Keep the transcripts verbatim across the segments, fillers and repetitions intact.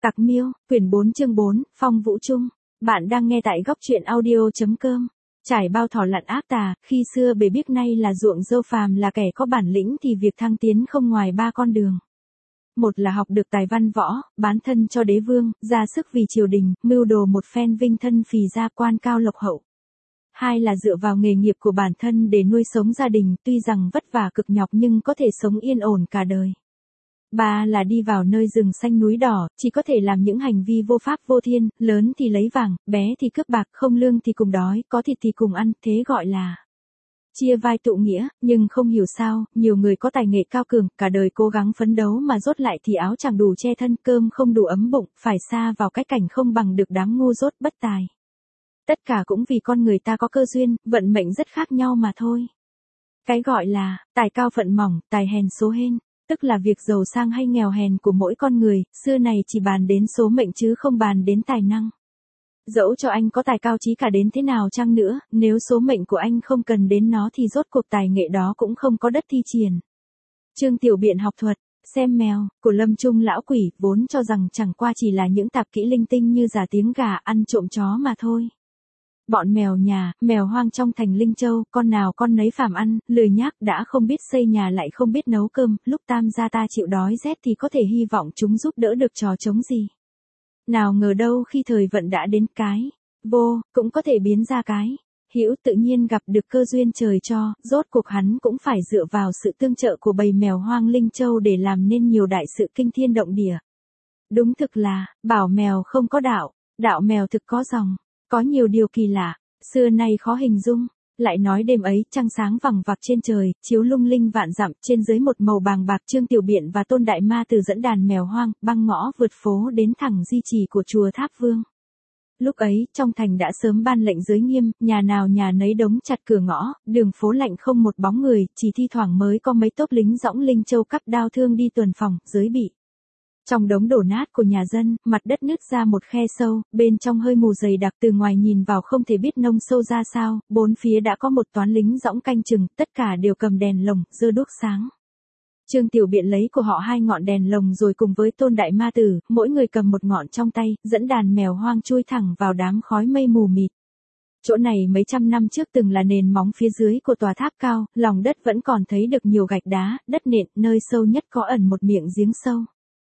Tặc Miêu, quyển bốn chương bốn, Phong Vũ Trung. Bạn đang nghe tại góc truyện audio.com. Trải bao thỏ lặn ác tà, khi xưa bề biết nay là ruộng dâu phàm là kẻ có bản lĩnh thì việc thăng tiến không ngoài ba con đường. Một là học được tài văn võ, bán thân cho đế vương, ra sức vì triều đình, mưu đồ một phen vinh thân phì gia quan cao lộc hậu. Hai là dựa vào nghề nghiệp của bản thân để nuôi sống gia đình, tuy rằng vất vả cực nhọc nhưng có thể sống yên ổn cả đời. Ba là đi vào nơi rừng xanh núi đỏ, chỉ có thể làm những hành vi vô pháp vô thiên, lớn thì lấy vàng, bé thì cướp bạc, không lương thì cùng đói, có thịt thì cùng ăn, thế gọi là chia vai tụ nghĩa, nhưng không hiểu sao, nhiều người có tài nghệ cao cường, cả đời cố gắng phấn đấu mà rốt lại thì áo chẳng đủ che thân, cơm không đủ ấm bụng, phải sa vào cái cảnh không bằng được đám ngu dốt bất tài. Tất cả cũng vì con người ta có cơ duyên, vận mệnh rất khác nhau mà thôi. Cái gọi là tài cao phận mỏng, tài hèn số hên, tức là việc giàu sang hay nghèo hèn của mỗi con người, xưa này chỉ bàn đến số mệnh chứ không bàn đến tài năng. Dẫu cho anh có tài cao trí cả đến thế nào chăng nữa, nếu số mệnh của anh không cần đến nó thì rốt cuộc tài nghệ đó cũng không có đất thi triển. Trương Tiểu Biện học thuật, xem mèo, của Lâm Trung lão quỷ, vốn cho rằng chẳng qua chỉ là những tạp kỹ linh tinh như giả tiếng gà ăn trộm chó mà thôi. Bọn mèo nhà, mèo hoang trong thành Linh Châu, con nào con nấy phàm ăn, lười nhác, đã không biết xây nhà lại không biết nấu cơm, lúc tam gia ta chịu đói rét thì có thể hy vọng chúng giúp đỡ được trò trống gì. Nào ngờ đâu khi thời vận đã đến cái vô, cũng có thể biến ra cái hữu, tự nhiên gặp được cơ duyên trời cho, rốt cuộc hắn cũng phải dựa vào sự tương trợ của bầy mèo hoang Linh Châu để làm nên nhiều đại sự kinh thiên động địa. Đúng thực là, bảo mèo không có đạo, đạo mèo thực có dòng. Có nhiều điều kỳ lạ, xưa nay khó hình dung. Lại nói đêm ấy, trăng sáng vằng vặc trên trời, chiếu lung linh vạn dặm, trên dưới một màu bàng bạc. Trương Tiểu Biện và Tôn Đại Ma từ dẫn đàn mèo hoang, băng ngõ vượt phố đến thẳng di trì của chùa Tháp Vương. Lúc ấy, trong thành đã sớm ban lệnh giới nghiêm, nhà nào nhà nấy đóng chặt cửa ngõ, đường phố lạnh không một bóng người, chỉ thi thoảng mới có mấy tốp lính dõng Linh Châu cắp đao thương đi tuần phòng, giới bị. Trong đống đổ nát của nhà dân, mặt đất nứt ra một khe sâu, bên trong hơi mù dày đặc, từ ngoài nhìn vào không thể biết nông sâu ra sao, bốn phía đã có một toán lính dõng canh chừng, tất cả đều cầm đèn lồng, giơ đuốc sáng. Trương Tiểu Biện lấy của họ hai ngọn đèn lồng rồi cùng với Tôn Đại Ma Tử, mỗi người cầm một ngọn trong tay, dẫn đàn mèo hoang chui thẳng vào đám khói mây mù mịt. Chỗ này mấy trăm năm trước từng là nền móng phía dưới của tòa tháp cao, lòng đất vẫn còn thấy được nhiều gạch đá, đất nện, nơi sâu nhất có ẩn một miệng giếng sâu.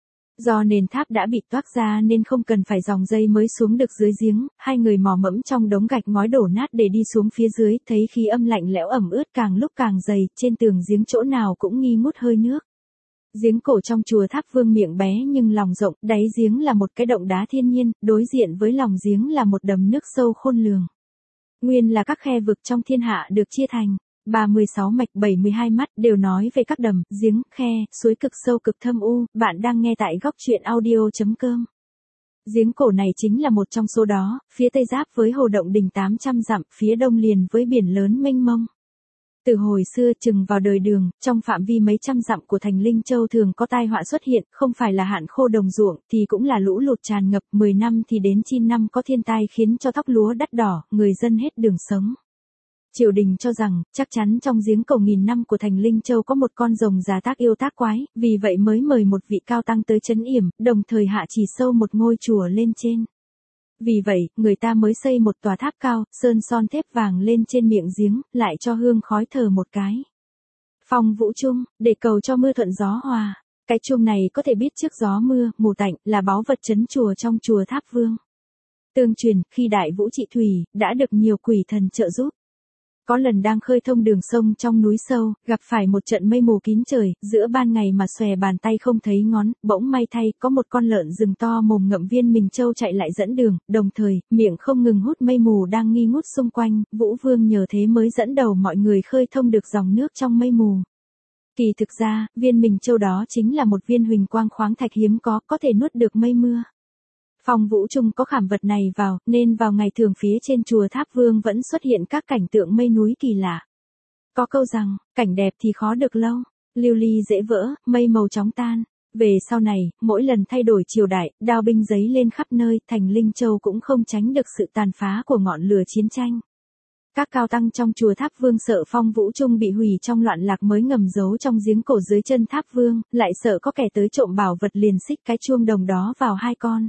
Do nền tháp đã bị toác ra nên không cần phải dòng dây mới xuống được dưới giếng, hai người mò mẫm trong đống gạch ngói đổ nát để đi xuống phía dưới, thấy khí âm lạnh lẽo ẩm ướt càng lúc càng dày, trên tường giếng chỗ nào cũng nghi ngút hơi nước. Giếng cổ trong chùa Tháp Vương miệng bé nhưng lòng rộng, đáy giếng là một cái động đá thiên nhiên, đối diện với lòng giếng là một đầm nước sâu khôn lường. Nguyên là các khe vực trong thiên hạ được chia thành ba mươi sáu mạch bảy mươi hai mắt, đều nói về các đầm, giếng, khe, suối cực sâu cực thâm u. Bạn đang nghe tại góc truyện audio.com. Giếng cổ này chính là một trong số đó, phía tây giáp với hồ Động Đình tám trăm dặm, phía đông liền với biển lớn mênh mông. Từ hồi xưa chừng vào đời Đường, trong phạm vi mấy trăm dặm của thành Linh Châu thường có tai họa xuất hiện, không phải là hạn khô đồng ruộng thì cũng là lũ lụt tràn ngập, mười năm thì đến chín năm có thiên tai khiến cho thóc lúa đắt đỏ, người dân hết đường sống. Triều đình cho rằng, chắc chắn trong giếng cầu nghìn năm của thành Linh Châu có một con rồng già tác yêu tác quái, vì vậy mới mời một vị cao tăng tới trấn yểm, đồng thời hạ chỉ sâu một ngôi chùa lên trên. Vì vậy, người ta mới xây một tòa tháp cao, sơn son thép vàng lên trên miệng giếng, lại cho hương khói thờ một cái Phong Vũ Trung, để cầu cho mưa thuận gió hòa. Cái chuông này có thể biết trước gió mưa, mù tạnh, là báu vật trấn chùa trong chùa Tháp Vương. Tương truyền, khi Đại Vũ trị thủy, đã được nhiều quỷ thần trợ giúp. Có lần đang khơi thông đường sông trong núi sâu, gặp phải một trận mây mù kín trời, giữa ban ngày mà xòe bàn tay không thấy ngón, bỗng may thay, có một con lợn rừng to mồm ngậm viên mình châu chạy lại dẫn đường, đồng thời, miệng không ngừng hút mây mù đang nghi ngút xung quanh, Vũ Vương nhờ thế mới dẫn đầu mọi người khơi thông được dòng nước trong mây mù. Kỳ thực ra, viên mình châu đó chính là một viên huỳnh quang khoáng thạch hiếm có, có thể nuốt được mây mưa. Phong Vũ Trung có khảm vật này vào, nên vào ngày thường phía trên chùa Tháp Vương vẫn xuất hiện các cảnh tượng mây núi kỳ lạ. Có câu rằng, cảnh đẹp thì khó được lâu, lưu ly dễ vỡ, mây màu chóng tan. Về sau này, mỗi lần thay đổi triều đại, đao binh giấy lên khắp nơi, thành Linh Châu cũng không tránh được sự tàn phá của ngọn lửa chiến tranh. Các cao tăng trong chùa Tháp Vương sợ Phong Vũ Trung bị hủy trong loạn lạc mới ngầm giấu trong giếng cổ dưới chân Tháp Vương, lại sợ có kẻ tới trộm bảo vật liền xích cái chuông đồng đó vào hai con.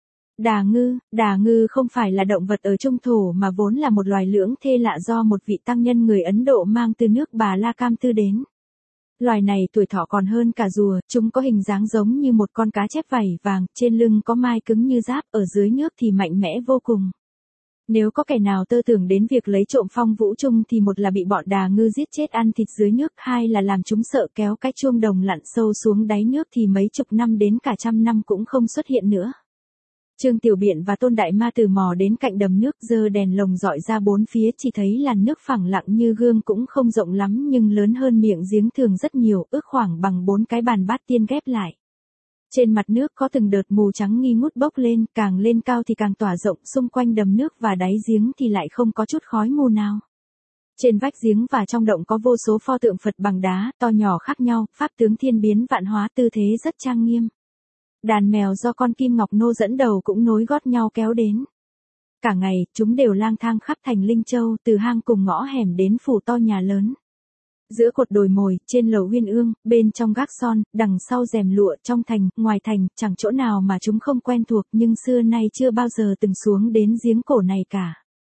Đà ngư, đà ngư không phải là động vật ở Trung Thổ mà vốn là một loài lưỡng thê lạ do một vị tăng nhân người Ấn Độ mang từ nước Bà La Cam Tư đến. Loài này tuổi thọ còn hơn cả rùa, chúng có hình dáng giống như một con cá chép vảy vàng, trên lưng có mai cứng như giáp, ở dưới nước thì mạnh mẽ vô cùng. Nếu có kẻ nào tơ tưởng đến việc lấy trộm Phong Vũ Trung thì một là bị bọn đà ngư giết chết ăn thịt dưới nước, hai là làm chúng sợ kéo cái chuông đồng lặn sâu xuống đáy nước thì mấy chục năm đến cả trăm năm cũng không xuất hiện nữa. Trương Tiểu Biện và Tôn Đại Ma Tử mò đến cạnh đầm nước giơ đèn lồng dọi ra bốn phía, chỉ thấy làn nước phẳng lặng như gương, cũng không rộng lắm nhưng lớn hơn miệng giếng thường rất nhiều, ước khoảng bằng bốn cái bàn bát tiên ghép lại. Trên mặt nước có từng đợt mù trắng nghi ngút bốc lên, càng lên cao thì càng tỏa rộng, xung quanh đầm nước và đáy giếng thì lại không có chút khói mù nào. Trên vách giếng và trong động có vô số pho tượng Phật bằng đá, to nhỏ khác nhau, pháp tướng thiên biến vạn hóa, tư thế rất trang nghiêm. Đàn mèo do con Kim Ngọc Nô dẫn đầu cũng nối gót nhau kéo đến. Cả ngày, chúng đều lang thang khắp thành Linh Châu, từ hang cùng ngõ hẻm đến phủ to nhà lớn. Giữa cột đồi mồi, trên lầu uyên ương, bên trong gác son, đằng sau rèm lụa, trong thành, ngoài thành, chẳng chỗ nào mà chúng không quen thuộc, nhưng xưa nay chưa bao giờ từng xuống đến giếng cổ này cả.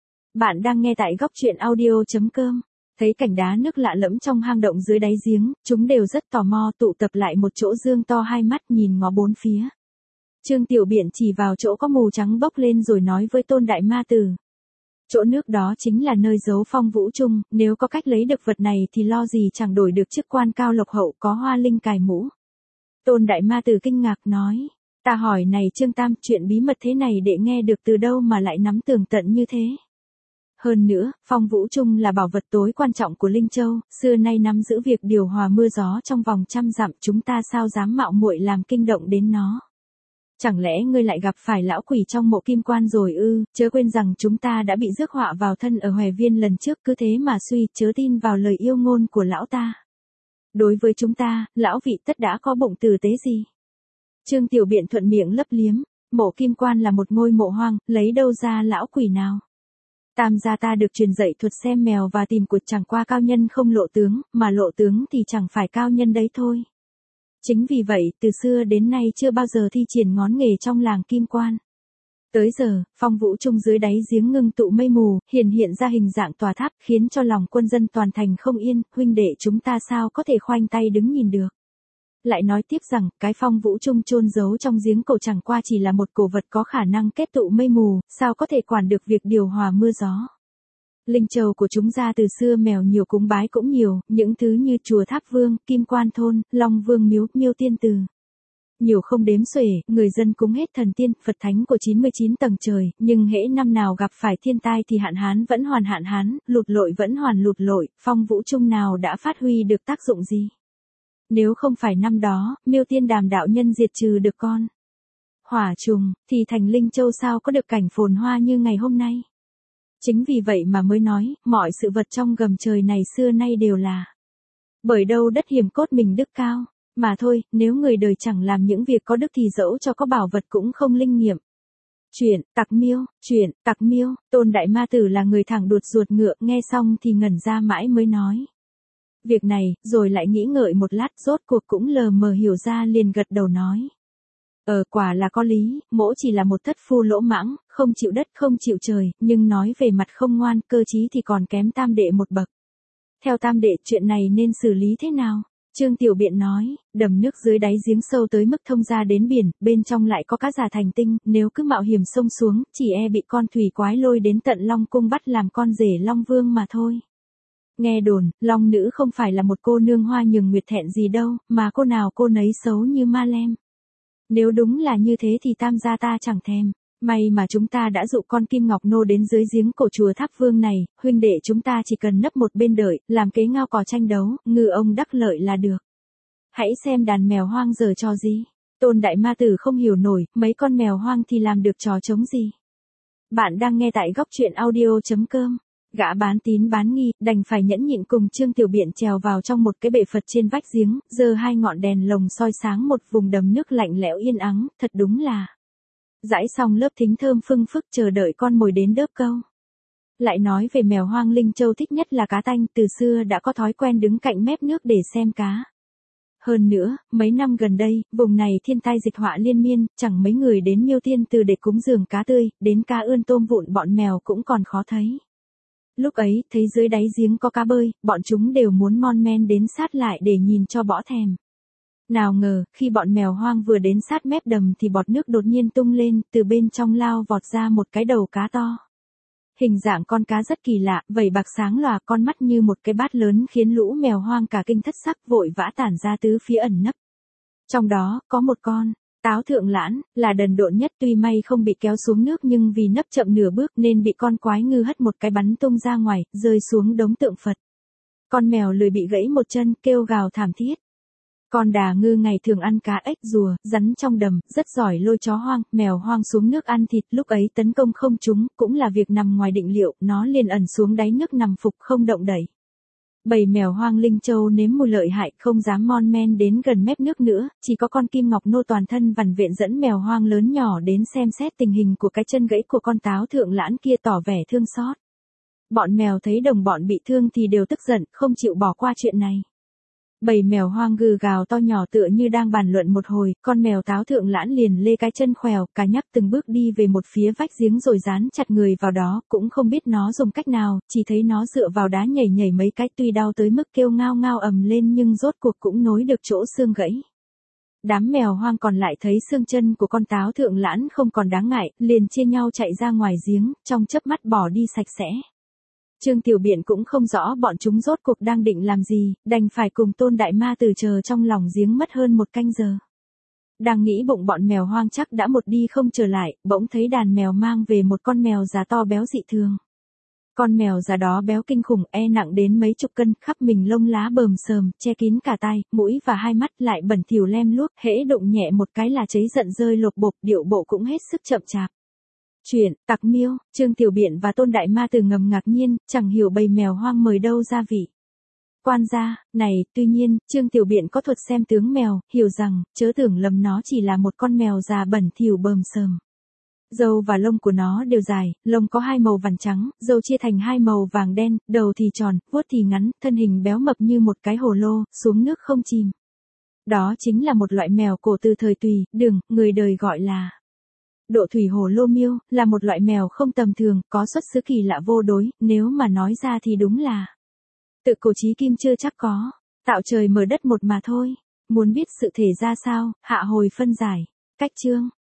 Bạn đang nghe tại góc truyện audio chấm com. Thấy cảnh đá nước lạ lẫm trong hang động dưới đáy giếng, chúng đều rất tò mò, tụ tập lại một chỗ, dương to hai mắt nhìn ngó bốn phía. Trương Tiểu Biện chỉ vào chỗ có mù trắng bốc lên rồi nói với Tôn Đại Ma Tử. Chỗ nước đó chính là nơi giấu Phong Vũ Trung, nếu có cách lấy được vật này thì lo gì chẳng đổi được chức quan cao lộc hậu, có hoa linh cài mũ. Tôn Đại Ma Tử kinh ngạc nói, ta hỏi này Trương Tam, chuyện bí mật thế này để nghe được từ đâu mà lại nắm tường tận như thế. Hơn nữa, Phong Vũ Trung là bảo vật tối quan trọng của Linh Châu, xưa nay nắm giữ việc điều hòa mưa gió trong vòng trăm dặm, chúng ta sao dám mạo muội làm kinh động đến nó. Chẳng lẽ ngươi lại gặp phải lão quỷ trong mộ Kim Quan rồi ư, chớ quên rằng chúng ta đã bị rước họa vào thân ở Hòe Viên lần trước, cứ thế mà suy, chớ tin vào lời yêu ngôn của lão ta. Đối với chúng ta, lão vị tất đã có bụng tử tế gì. Trương Tiểu Biện thuận miệng lấp liếm, mộ Kim Quan là một ngôi mộ hoang, lấy đâu ra lão quỷ nào. Tam gia ta được truyền dạy thuật xem mèo và tìm cụt, chẳng qua cao nhân không lộ tướng, mà lộ tướng thì chẳng phải cao nhân đấy thôi. Chính vì vậy, từ xưa đến nay chưa bao giờ thi triển ngón nghề trong làng Kim Quan. Tới giờ, Phong Vũ Trung dưới đáy giếng ngưng tụ mây mù, hiện hiện ra hình dạng tòa tháp, khiến cho lòng quân dân toàn thành không yên, huynh đệ chúng ta sao có thể khoanh tay đứng nhìn được. Lại nói tiếp rằng, cái Phong Vũ Trung chôn giấu trong giếng cổ chẳng qua chỉ là một cổ vật có khả năng kết tụ mây mù, sao có thể quản được việc điều hòa mưa gió. Linh Châu của chúng ra từ xưa mèo nhiều cúng bái cũng nhiều, những thứ như chùa Tháp Vương, Kim Quan Thôn, Long Vương Miếu, Miêu Tiên Từ. Nhiều không đếm xuể, người dân cúng hết thần tiên, Phật thánh của chín mươi chín tầng trời, nhưng hễ năm nào gặp phải thiên tai thì hạn hán vẫn hoàn hạn hán, lụt lội vẫn hoàn lụt lội, Phong Vũ Trung nào đã phát huy được tác dụng gì. Nếu không phải năm đó, Miêu Tiên Đàm đạo nhân diệt trừ được con hỏa trùng, thì thành Linh Châu sao có được cảnh phồn hoa như ngày hôm nay. Chính vì vậy mà mới nói, mọi sự vật trong gầm trời này xưa nay đều là bởi đâu đất hiểm cốt mình đức cao, mà thôi, nếu người đời chẳng làm những việc có đức thì dẫu cho có bảo vật cũng không linh nghiệm. Chuyện, tặc miêu, chuyện, tặc miêu, Tôn Đại Ma Tử là người thẳng đuột ruột ngựa, nghe xong thì ngẩn ra mãi mới nói. Việc này, rồi lại nghĩ ngợi một lát, rốt cuộc cũng lờ mờ hiểu ra, liền gật đầu nói. Ờ quả là có lý, mỗ chỉ là một thất phu lỗ mãng, không chịu đất không chịu trời, nhưng nói về mặt không ngoan, cơ trí thì còn kém Tam đệ một bậc. Theo Tam đệ, chuyện này nên xử lý thế nào? Trương Tiểu Biện nói, đầm nước dưới đáy giếng sâu tới mức thông ra đến biển, bên trong lại có cá già thành tinh, nếu cứ mạo hiểm xông xuống, chỉ e bị con thủy quái lôi đến tận Long Cung bắt làm con rể Long Vương mà thôi. Nghe đồn, Long Nữ không phải là một cô nương hoa nhường nguyệt thẹn gì đâu, mà cô nào cô nấy xấu như ma lem. Nếu đúng là như thế thì Tam gia ta chẳng thèm. May mà chúng ta đã dụ con Kim Ngọc Nô đến dưới giếng cổ chùa Tháp Vương này, huynh đệ chúng ta chỉ cần nấp một bên đợi, làm kế ngao cò tranh đấu, ngư ông đắc lợi là được. Hãy xem đàn mèo hoang giờ trò gì. Tôn Đại Ma Tử không hiểu nổi, mấy con mèo hoang thì làm được trò trống gì. Bạn đang nghe tại góc truyện audio chấm com. Gã bán tín bán nghi, đành phải nhẫn nhịn cùng Trương Tiểu Biện trèo vào trong một cái bệ Phật trên vách giếng, giơ hai ngọn đèn lồng soi sáng một vùng đầm nước lạnh lẽo yên ắng, thật đúng là. Dãi xong lớp thính thơm phưng phức chờ đợi con mồi đến đớp câu. Lại nói về mèo hoang Linh Châu thích nhất là cá tanh, từ xưa đã có thói quen đứng cạnh mép nước để xem cá. Hơn nữa, mấy năm gần đây, vùng này thiên tai dịch họa liên miên, chẳng mấy người đến Miêu Tiên từ để cúng dường cá tươi, đến cá ươn tôm vụn bọn mèo cũng còn khó thấy. Lúc ấy, thấy dưới đáy giếng có cá bơi, bọn chúng đều muốn mon men đến sát lại để nhìn cho bỏ thèm. Nào ngờ, khi bọn mèo hoang vừa đến sát mép đầm thì bọt nước đột nhiên tung lên, từ bên trong lao vọt ra một cái đầu cá to. Hình dạng con cá rất kỳ lạ, vảy bạc sáng lòa, con mắt như một cái bát lớn khiến lũ mèo hoang cả kinh thất sắc, vội vã tản ra tứ phía ẩn nấp. Trong đó, có một con táo thượng lãn, là đần độn nhất, tuy may không bị kéo xuống nước nhưng vì nấp chậm nửa bước nên bị con quái ngư hất một cái bắn tung ra ngoài, rơi xuống đống tượng Phật. Con mèo lười bị gãy một chân, kêu gào thảm thiết. Con đà ngư ngày thường ăn cá ếch rùa, rắn trong đầm, rất giỏi lôi chó hoang, mèo hoang xuống nước ăn thịt, lúc ấy tấn công không trúng, cũng là việc nằm ngoài định liệu, nó liền ẩn xuống đáy nước nằm phục không động đậy. Bầy mèo hoang Linh Châu nếm mùi lợi hại, không dám mon men đến gần mép nước nữa, chỉ có con Kim Ngọc Nô toàn thân vằn vện dẫn mèo hoang lớn nhỏ đến xem xét tình hình của cái chân gãy của con táo thượng lãn kia, tỏ vẻ thương xót. Bọn mèo thấy đồng bọn bị thương thì đều tức giận, không chịu bỏ qua chuyện này. Bầy mèo hoang gừ gào to nhỏ tựa như đang bàn luận một hồi, con mèo táo thượng lãn liền lê cái chân khèo, cả nhắc từng bước đi về một phía vách giếng rồi dán chặt người vào đó, cũng không biết nó dùng cách nào, chỉ thấy nó dựa vào đá nhảy nhảy mấy cái, tuy đau tới mức kêu ngao ngao ầm lên nhưng rốt cuộc cũng nối được chỗ xương gãy. Đám mèo hoang còn lại thấy xương chân của con táo thượng lãn không còn đáng ngại, liền chia nhau chạy ra ngoài giếng, trong chớp mắt bỏ đi sạch sẽ. Trương Tiểu Biện cũng không rõ bọn chúng rốt cuộc đang định làm gì, đành phải cùng Tôn Đại Ma Tử chờ trong lòng giếng mất hơn một canh giờ. Đang nghĩ bụng bọn mèo hoang chắc đã một đi không trở lại, bỗng thấy đàn mèo mang về một con mèo già to béo dị thường. Con mèo già đó béo kinh khủng, e nặng đến mấy chục cân, khắp mình lông lá bờm sờm, che kín cả tai, mũi và hai mắt, lại bẩn thỉu lem luốc, hễ đụng nhẹ một cái là cháy giận rơi lột bột, điệu bộ cũng hết sức chậm chạp. Chuyện, tặc miêu, Trương Tiểu Biện và Tôn Đại Ma Tử ngầm ngạc nhiên, chẳng hiểu bầy mèo hoang mời đâu ra vị. Quan gia, này, tuy nhiên, Trương Tiểu Biện có thuật xem tướng mèo, hiểu rằng, chớ tưởng lầm nó chỉ là một con mèo già bẩn thỉu bờm sờm. Râu và lông của nó đều dài, lông có hai màu vằn trắng, râu chia thành hai màu vàng đen, đầu thì tròn, vuốt thì ngắn, thân hình béo mập như một cái hồ lô, xuống nước không chìm. Đó chính là một loại mèo cổ từ thời Tùy, Đường, người đời gọi là Độ thủy hồ lô miêu, là một loại mèo không tầm thường, có xuất xứ kỳ lạ vô đối, nếu mà nói ra thì đúng là tự cổ chí kim chưa chắc có, tạo trời mở đất một mà thôi. Muốn biết sự thể ra sao, hạ hồi phân giải. Cách chương